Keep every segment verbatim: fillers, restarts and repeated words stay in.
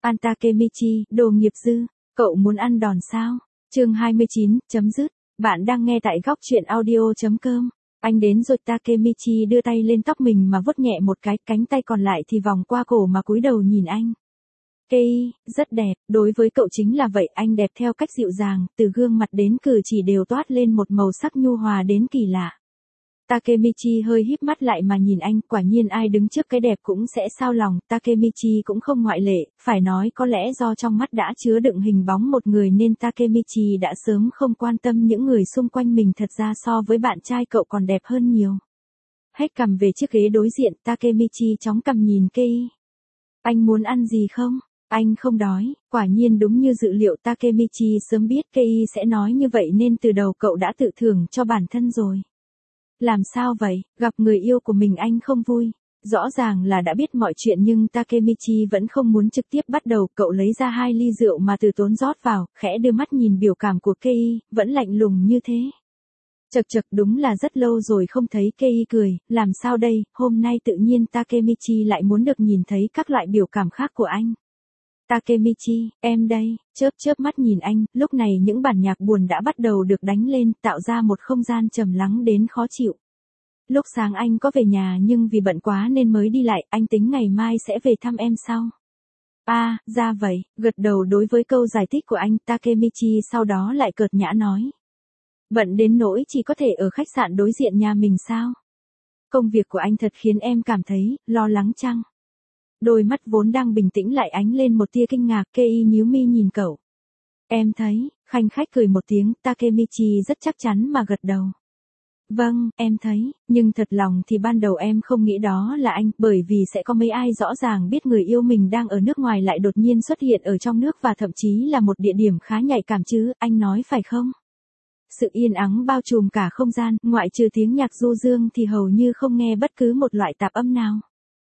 An Takemichi, đồ nghiệp dư, cậu muốn ăn đòn sao? Chương hai mươi chín, chấm dứt. Bạn đang nghe tại góc truyện audio.com. Anh đến rồi. Takemichi đưa tay lên tóc mình mà vuốt nhẹ một cái, cánh tay còn lại thì vòng qua cổ mà cúi đầu nhìn anh. Kei, rất đẹp, đối với cậu chính là vậy, anh đẹp theo cách dịu dàng, từ gương mặt đến cử chỉ đều toát lên một màu sắc nhu hòa đến kỳ lạ. Takemichi hơi híp mắt lại mà nhìn anh, quả nhiên ai đứng trước cái đẹp cũng sẽ xao lòng, Takemichi cũng không ngoại lệ, phải nói có lẽ do trong mắt đã chứa đựng hình bóng một người nên Takemichi đã sớm không quan tâm những người xung quanh mình, thật ra so với bạn trai cậu còn đẹp hơn nhiều. Hét cằm về chiếc ghế đối diện, Takemichi chóng cằm nhìn Kei. Anh muốn ăn gì không? Anh không đói, quả nhiên đúng như dự liệu, Takemichi sớm biết Kei sẽ nói như vậy nên từ đầu cậu đã tự thưởng cho bản thân rồi. Làm sao vậy, gặp người yêu của mình anh không vui. Rõ ràng là đã biết mọi chuyện nhưng Takemichi vẫn không muốn trực tiếp bắt đầu, cậu lấy ra hai ly rượu mà từ tốn rót vào, khẽ đưa mắt nhìn biểu cảm của Kei, vẫn lạnh lùng như thế. Chật chật, đúng là rất lâu rồi không thấy Kei cười, làm sao đây, hôm nay tự nhiên Takemichi lại muốn được nhìn thấy các loại biểu cảm khác của anh. Takemichi, em đây, chớp chớp mắt nhìn anh, lúc này những bản nhạc buồn đã bắt đầu được đánh lên, tạo ra một không gian trầm lắng đến khó chịu. Lúc sáng anh có về nhà nhưng vì bận quá nên mới đi lại, anh tính ngày mai sẽ về thăm em sau. À, ra vậy, gật đầu đối với câu giải thích của anh, Takemichi sau đó lại cợt nhã nói. Bận đến nỗi chỉ có thể ở khách sạn đối diện nhà mình sao? Công việc của anh thật khiến em cảm thấy lo lắng chăng? Đôi mắt vốn đang bình tĩnh lại ánh lên một tia kinh ngạc, Kei nhíu mi nhìn cậu. Em thấy, khanh khách cười một tiếng, Takemichi rất chắc chắn mà gật đầu. Vâng, em thấy, nhưng thật lòng thì ban đầu em không nghĩ đó là anh, bởi vì sẽ có mấy ai rõ ràng biết người yêu mình đang ở nước ngoài lại đột nhiên xuất hiện ở trong nước và thậm chí là một địa điểm khá nhạy cảm chứ, anh nói phải không? Sự yên ắng bao trùm cả không gian, ngoại trừ tiếng nhạc du dương thì hầu như không nghe bất cứ một loại tạp âm nào.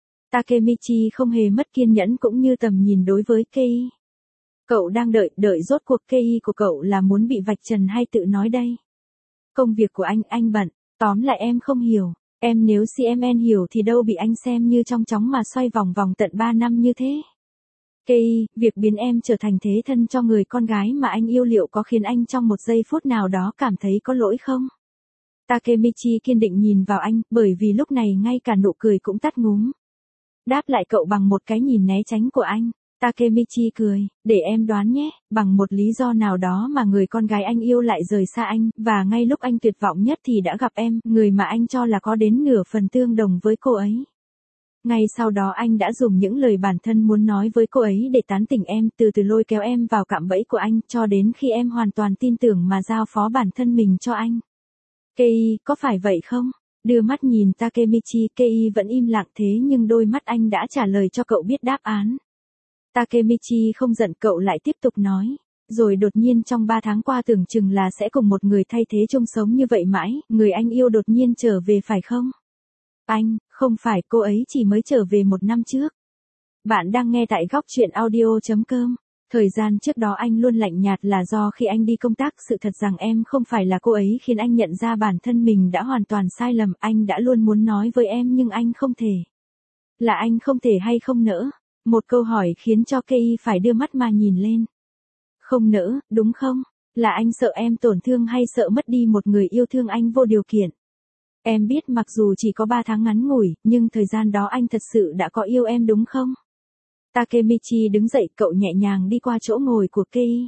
Takemichi không hề mất kiên nhẫn cũng như tầm nhìn đối với Kei. Cậu đang đợi, đợi rốt cuộc Kei của cậu là muốn bị vạch trần hay tự nói đây? Công việc của anh, anh bận, tóm lại em không hiểu, em nếu xê em en hiểu thì đâu bị anh xem như trong chóng mà xoay vòng vòng tận ba năm như thế. Kei, việc biến em trở thành thế thân cho người con gái mà anh yêu liệu có khiến anh trong một giây phút nào đó cảm thấy có lỗi không? Takemichi kiên định nhìn vào anh, bởi vì lúc này ngay cả nụ cười cũng tắt ngúm. Đáp lại cậu bằng một cái nhìn né tránh của anh. Takemichi cười, để em đoán nhé, bằng một lý do nào đó mà người con gái anh yêu lại rời xa anh, và ngay lúc anh tuyệt vọng nhất thì đã gặp em, người mà anh cho là có đến nửa phần tương đồng với cô ấy. Ngay sau đó anh đã dùng những lời bản thân muốn nói với cô ấy để tán tỉnh em, từ từ lôi kéo em vào cạm bẫy của anh, cho đến khi em hoàn toàn tin tưởng mà giao phó bản thân mình cho anh. Kei, có phải vậy không? Đưa mắt nhìn Takemichi, Kei vẫn im lặng thế nhưng đôi mắt anh đã trả lời cho cậu biết đáp án. Takemichi không giận, cậu lại tiếp tục nói. Rồi đột nhiên trong ba tháng qua tưởng chừng là sẽ cùng một người thay thế chung sống như vậy mãi, người anh yêu đột nhiên trở về phải không? Anh, không phải, cô ấy chỉ mới trở về một năm trước. Bạn đang nghe tại góc truyện audio.com. Thời gian trước đó anh luôn lạnh nhạt là do khi anh đi công tác, sự thật rằng em không phải là cô ấy khiến anh nhận ra bản thân mình đã hoàn toàn sai lầm, anh đã luôn muốn nói với em nhưng anh không thể. Là anh không thể hay không nỡ? Một câu hỏi khiến cho Kei phải đưa mắt mà nhìn lên. Không nỡ, đúng không? Là anh sợ em tổn thương hay sợ mất đi một người yêu thương anh vô điều kiện? Em biết mặc dù chỉ có ba tháng ngắn ngủi, nhưng thời gian đó anh thật sự đã có yêu em đúng không? Takemichi đứng dậy, cậu nhẹ nhàng đi qua chỗ ngồi của Kei.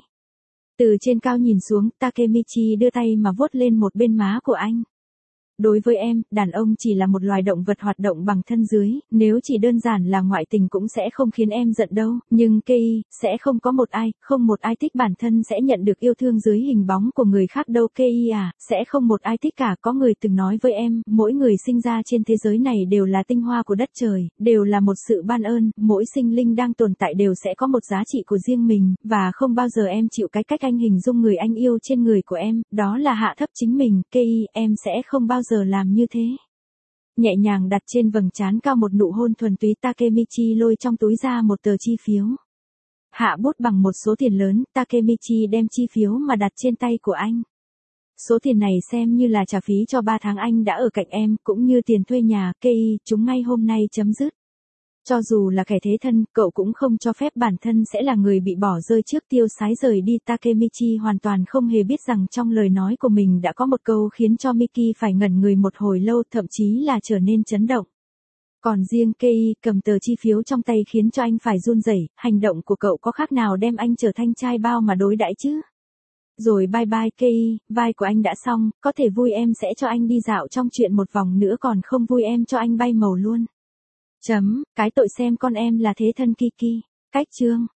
Từ trên cao nhìn xuống, Takemichi đưa tay mà vuốt lên một bên má của anh. Đối với em, đàn ông chỉ là một loài động vật hoạt động bằng thân dưới, nếu chỉ đơn giản là ngoại tình cũng sẽ không khiến em giận đâu, nhưng Kei, sẽ không có một ai, không một ai thích bản thân sẽ nhận được yêu thương dưới hình bóng của người khác đâu Kei à, sẽ không một ai thích cả, có người từng nói với em, mỗi người sinh ra trên thế giới này đều là tinh hoa của đất trời, đều là một sự ban ơn, mỗi sinh linh đang tồn tại đều sẽ có một giá trị của riêng mình, và không bao giờ em chịu cái cách anh hình dung người anh yêu trên người của em, đó là hạ thấp chính mình, Kei, em sẽ không bao giờ làm như thế. Nhẹ nhàng đặt trên vầng trán cao một nụ hôn thuần túy, Takemichi lôi trong túi ra một tờ chi phiếu. Hạ bút bằng một số tiền lớn, Takemichi đem chi phiếu mà đặt trên tay của anh. Số tiền này xem như là trả phí cho ba tháng anh đã ở cạnh em, cũng như tiền thuê nhà, Kei, chúng ngay hôm nay chấm dứt. Cho dù là kẻ thế thân, cậu cũng không cho phép bản thân sẽ là người bị bỏ rơi trước tiêu sái rời đi. Takemichi hoàn toàn không hề biết rằng trong lời nói của mình đã có một câu khiến cho Miki phải ngẩn người một hồi lâu, thậm chí là trở nên chấn động. Còn riêng Kei cầm tờ chi phiếu trong tay khiến cho anh phải run rẩy, hành động của cậu có khác nào đem anh trở thành trai bao mà đối đãi chứ? Rồi bye bye Kei, vai của anh đã xong, có thể vui em sẽ cho anh đi dạo trong chuyện một vòng nữa, còn không vui em cho anh bay màu luôn. Chấm, cái tội xem con em là thế thân Kiki. Cách chương